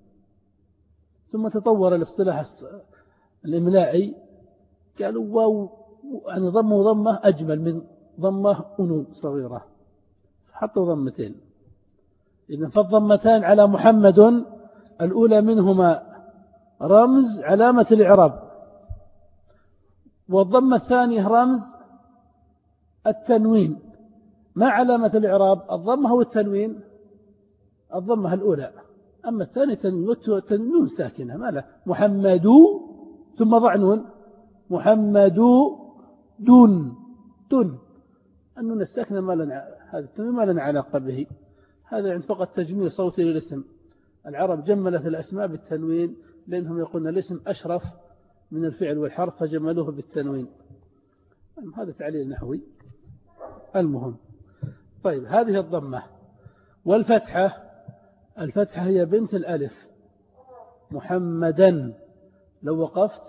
ثم تطور الاصطلاح الإملائي، قالوا واو يعني ضمة وضمة أجمل من ضمة ونون صغيرة، حطوا ضمتين. إذن فالضمتان على محمد الأولى منهما رمز علامة الإعراب، والضمة الثانية رمز التنوين. ما علامة الإعراب؟ الضمة أو التنوين؟ الضمة الأولى، أما الثانية تنوين ساكنة ما له. محمد ثم ضع نون، محمد دون النون الساكنة ما لنا، هذا التنوين ما لنا علاقة به. هذا يعني فقط تجميل صوتي للاسم. العرب جملت الأسماء بالتنوين لأنهم يقولون الاسم أشرف من الفعل والحرف فجملوه بالتنوين. هذا تعليل نحوي. المهم، طيب هذه الضمة. والفتحة، الفتحة هي بنت الألف. محمدا لو وقفت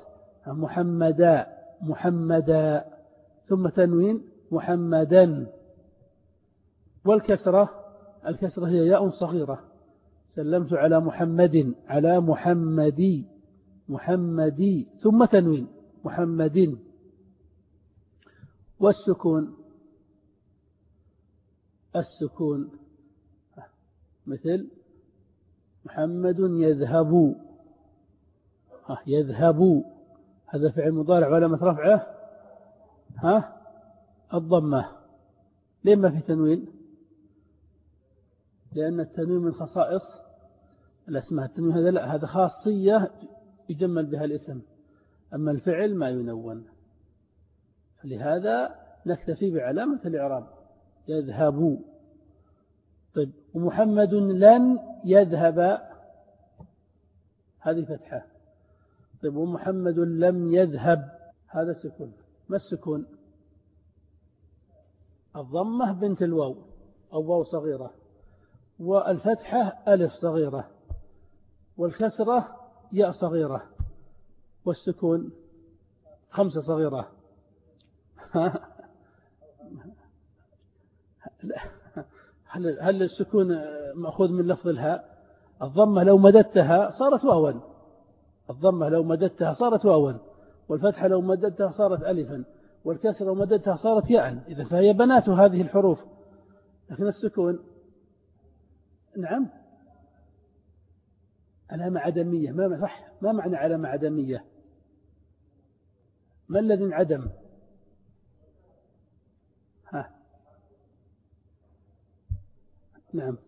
محمدا ثم تنوين محمدا. والكسرة، الكسرة هي ياء صغيرة. سلمت على محمدي ثم تنوين محمد. والسكون، السكون مثل محمد يذهب، هذا فعل مضارع وعلامة رفعه الضمة. ليه ما في تنوين؟ لأن التنوين من خصائص الأسماء. التنوين هذا لا، هذا خاصية يجمل بها الاسم، أما الفعل ما ينون. فلهذا نكتفي بعلامة الإعراب يذهب. طيب ومحمد لن يذهب، هذه فتحة. طيب ومحمد لم يذهب، هذا سكون. ما السكون؟ الضمة بنت الواو أو واو صغيرة، والفتحة ألف صغيرة، والكسرة ياء صغيرة، والسكون خمسة صغيرة. هل السكون مأخوذ من لفظ الهاء؟ الضمة لو مددتها صارت واوا، الضمة لو مددتها صارت واوا، والفتحة لو مددتها صارت ألفا، والكسرة لو مددتها صارت ياء. إذا فهي بنات هذه الحروف. لكن السكون نعم علامة عدمية. ما صح، ما معنى علامة عدمية؟ ما الذي انعدم؟ نعم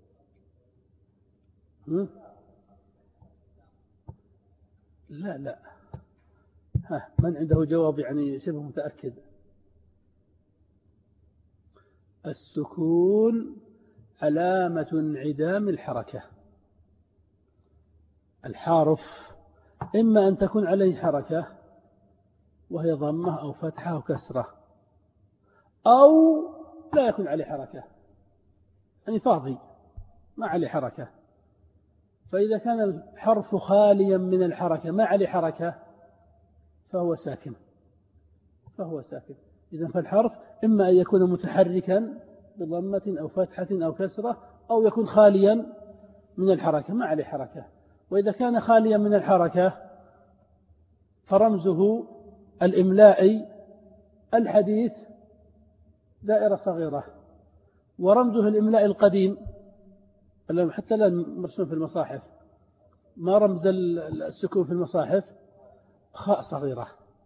لا من عنده جواب يعني شبه متأكد. السكون علامة انعدام الحركة. الحرف إما أن تكون عليه حركة وهي ضمة أو فتحة أو كسرة، أو لا يكون عليه حركة، يعني فاضي ما عليه حركة. فإذا كان الحرف خاليا من الحركة ما عليه حركة فهو ساكن. إذن فالحرف إما أن يكون متحركا بضمة أو فتحة أو كسرة، أو يكون خاليا من الحركة ما عليه حركة. وإذا كان خاليا من الحركة فرمزه الإملائي الحديث دائرة صغيرة، ورمزه الإملاء القديم حتى لا مرسوم في المصاحف. ما رمز السكون في المصاحف؟ خاء صغيرة،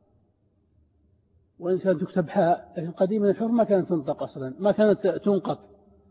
وإن كانت تكتب حاء، لكن قديما الحروف ما كانت تنطق أصلا، ما كانت تنقط.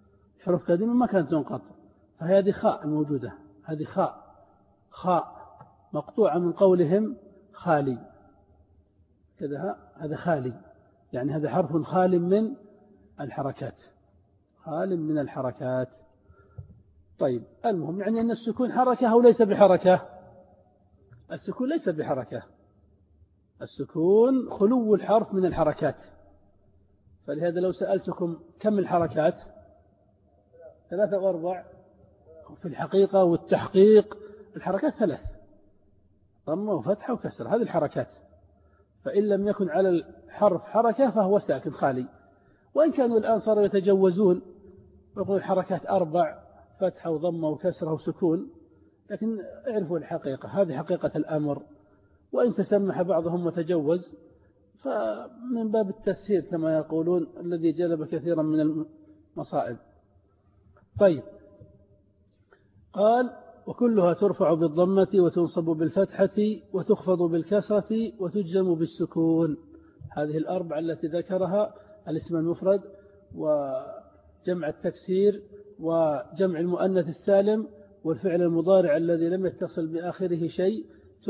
حروف قديمة ما كانت تنقط، فهذه خاء الموجودة، هذه خاء مقطوعة من قولهم خالي كذا، هذا خالي، يعني هذا حرف خال من الحركات، خال من الحركات. طيب المهم يعني أن السكون حركة أو ليس بحركة؟ السكون ليس بحركة، السكون خلو الحرف من الحركات. فلهذا لو سألتكم كم الحركات 3 و4 في الحقيقة والتحقيق الحركات 3، ضمة وفتحة وكسر، هذه الحركات. فإن لم يكن على الحرف حركة فهو ساكن خالي. وإن كانوا الآن صاروا يتجوزون ويقول الحركات 4 فتحة وضمة وكسرة وسكون، لكن اعرفوا الحقيقة، هذه حقيقة الأمر. وإن تسمح بعضهم وتجوز فمن باب التسهيل كما يقولون، الذي جلب كثيرا من المصائب. طيب قال وكلها ترفع بالضمة وتنصب بالفتحة وتخفض بالكسرة وتجزم بالسكون. هذه الأربعة التي ذكرها: الاسم المفرد وجمع التكسير وجمع المؤنث السالم والفعل المضارع الذي لم يتصل بآخره شيء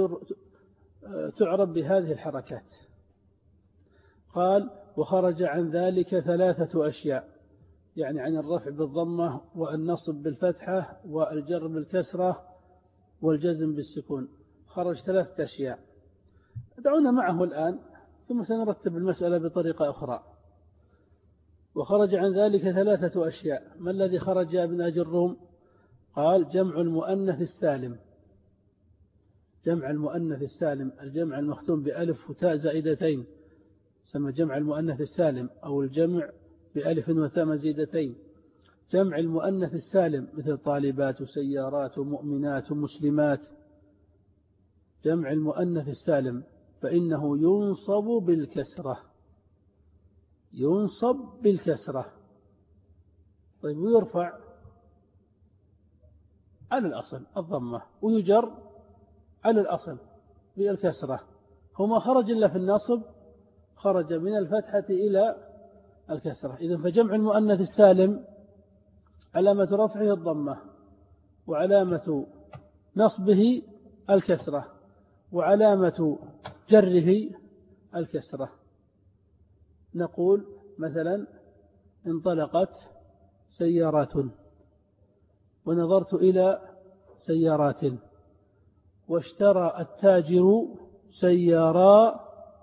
تعرب بهذه الحركات. قال وخرج عن ذلك 3 أشياء، يعني عن الرفع بالضمة والنصب بالفتحة والجر بالكسرة والجزم بالسكون، خرج 3 أشياء. دعونا معه الآن ثم سنرتب المسألة بطريقة أخرى. وخرج عن ذلك 3 أشياء. ما الذي خرج يا ابن أجروم؟ قال جمع المؤنث السالم. جمع المؤنث السالم، الجمع المختوم بألف وتاء زائدتين سمى جمع المؤنث السالم، أو الجمع بألف وتاء مزيدتين. جمع المؤنث السالم مثل طالبات وسيارات ومؤمنات ومسلمات. جمع المؤنث السالم فإنه ينصب بالكسرة، ينصب بالكسرة. طيب ويرفع على الأصل الضمة، ويجر على الأصل بالكسرة. هو ما خرج إلا في النصب، خرج من الفتحة إلى الكسرة. إذن فجمع المؤنث السالم علامة رفعه الضمة، وعلامة نصبه الكسرة، وعلامة جره الكسرة. نقول مثلا انطلقت سيارات، ونظرت إلى سيارات، واشترى التاجر سيارات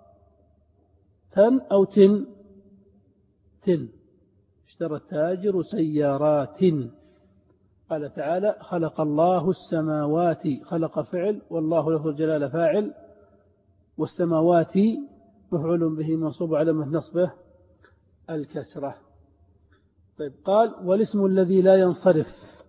أو تن، اشترى التاجر سيارات. قال تعالى خلق الله السماوات، خلق فعل والله له الجلال فاعل، والسماوات مفعول به منصوب على نصبه الكسرة. طيب قال والاسم الذي لا ينصرف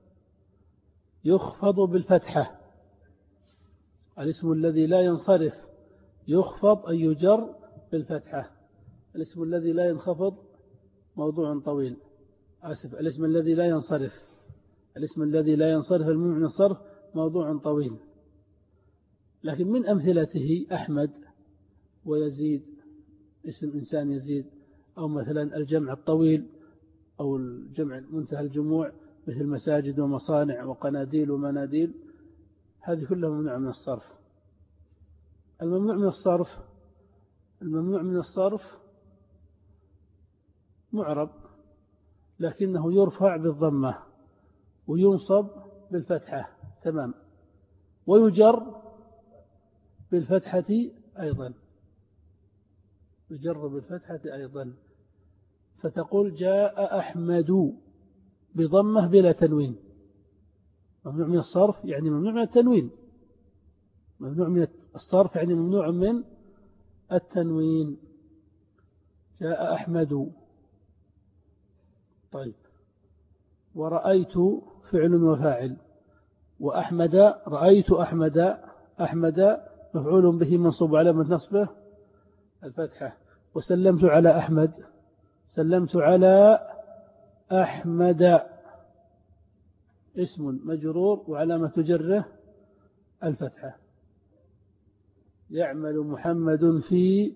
يخفض بالفتحة. الاسم الذي لا ينصرف يخفض أي يجر بالفتحة. الاسم الذي لا ينخفض موضوع طويل، آسف، الاسم الذي لا ينصرف، الاسم الذي لا ينصرف الممنوع من الصرف موضوع طويل. لكن من أمثلته أحمد ويزيد، اسم إنسان يزيد، أو مثلا الجمع الطويل أو الجمع منتهى الجموع مثل مساجد ومصانع وقناديل ومناديل، هذه كلها ممنوع من الصرف. الممنوع من الصرف، الممنوع من الصرف معرب لكنه يرفع بالضمة وينصب بالفتحة، تمام، ويجر بالفتحة أيضا، يجر بالفتحة أيضا. فتقول جاء أحمد بضمة بلا تنوين. ممنوع من الصرف يعني ممنوع من التنوين، ممنوع من الصرف يعني ممنوع من التنوين. جاء أحمد. طيب ورأيت فعل وفاعل، وأحمد رأيت أحمد، أحمد مفعول به منصوب علامة نصبه الفتحة. وسلمت على أحمد، سلمت على أحمد اسم مجرور وعلامة جره الفتحة. يعمل محمد في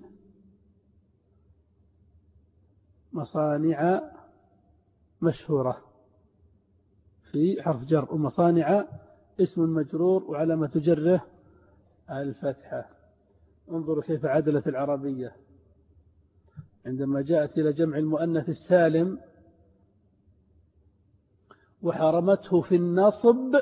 مصانع مشهورة، في حرف جر، ومصانع اسم مجرور وعلامة جره الفتحة. انظروا كيف عدلت العربية عندما جاءت إلى جمع المؤنث السالم وحرمته في النصب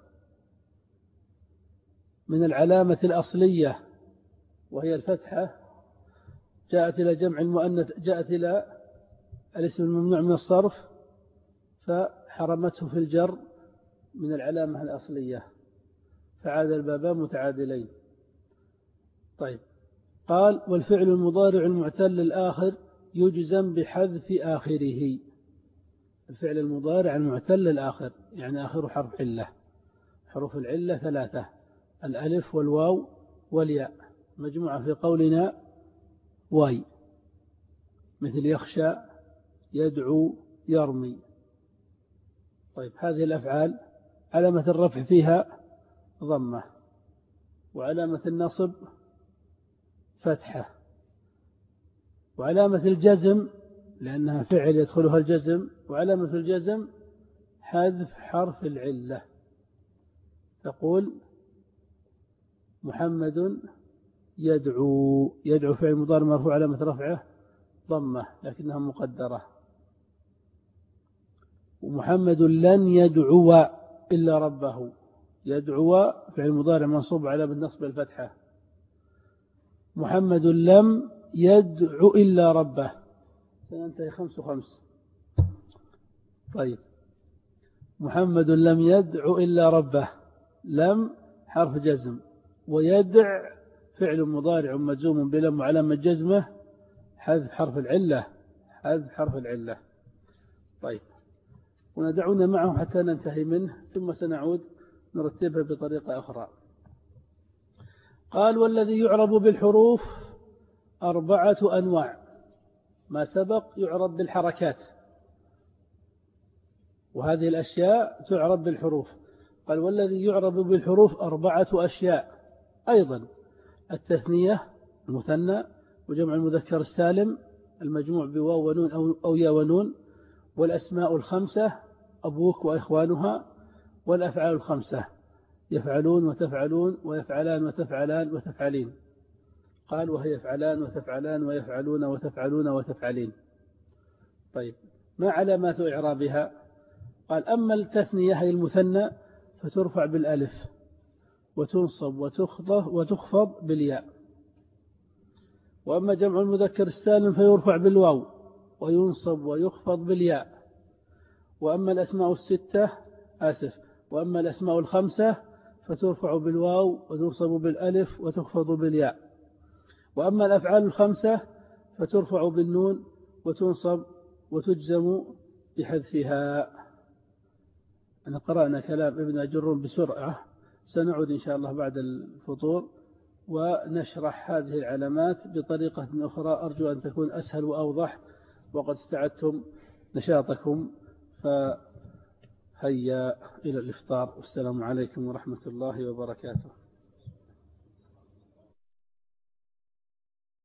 من العلامة الأصلية وهي الفتحة، جاءت إلى جمع المؤنث، جاءت إلى الاسم الممنوع من الصرف فحرمته في الجر من العلامة الأصلية، فعاد البابان متعادلين. طيب، قال والفعل المضارع المعتل الآخر يجزم بحذف آخره. الفعل المضارع المعتل الآخر يعني آخر حرف علة. حروف العلة 3: الألف والواو والياء، مجموعة في قولنا واي، مثل يخشى، يدعو، يرمي. طيب، هذه الأفعال علامة الرفع فيها ضمة، وعلامة النصب فتحة، وعلامة الجزم لأنها فعل يدخلها الجزم، وعلامة الجزم حذف حرف العلة. تقول محمد يدعو. يدعو فعل مضارع مرفوع علامة رفعه ضمة لكنها مقدرة. ومحمد لن يدعو إلا ربه. يدعو فعل مضارع منصوب علامة نصب الفتحة. محمد لم يدعو إلا ربه. سننتهي 5 و5. طيب، محمد لم يدعو إلا ربه، لم حرف جزم، ويدع فعل مضارع مجزوم بلم وعلامة جزمه حذف حرف العلة. حذف حرف العلة. طيب، وندعونا معه حتى ننتهي منه ثم سنعود نرتبها بطريقة أخرى. قال والذي يعرب بالحروف 4 أنواع. ما سبق يعرب بالحركات، وهذه الأشياء تعرب بالحروف. قال والذي يعرب بالحروف 4 أشياء أيضا: التثنية المثنى، وجمع المذكر السالم المجموع بواو ونون أو يا ونون، والأسماء 5 أبوك وإخوانها، والأفعال 5 يفعلون وتفعلون ويفعلان وتفعلان وتفعلين. قال وهي يفعلان وتفعلان ويفعلون وتفعلون وتفعلين. طيب، ما علامات إعرابها؟ قال أما التثنية هي المثنى فترفع بالألف وتنصب وتخفض بالياء. وأما جمع المذكر السالم فيرفع بالواو وينصب ويخفض بالياء. وأما الأسماء وأما الأسماء 5 فترفع بالواو وتنصب بالألف وتخفض بالياء. وأما الأفعال 5 فترفع بالنون وتنصب وتجزم بحذفها. أنا قرأنا كلام ابن أجرون بسرعة، سنعود إن شاء الله بعد الفطور ونشرح هذه العلامات بطريقة أخرى أرجو أن تكون أسهل وأوضح، وقد استعدتم نشاطكم، فهيا إلى الإفطار. والسلام عليكم ورحمة الله وبركاته.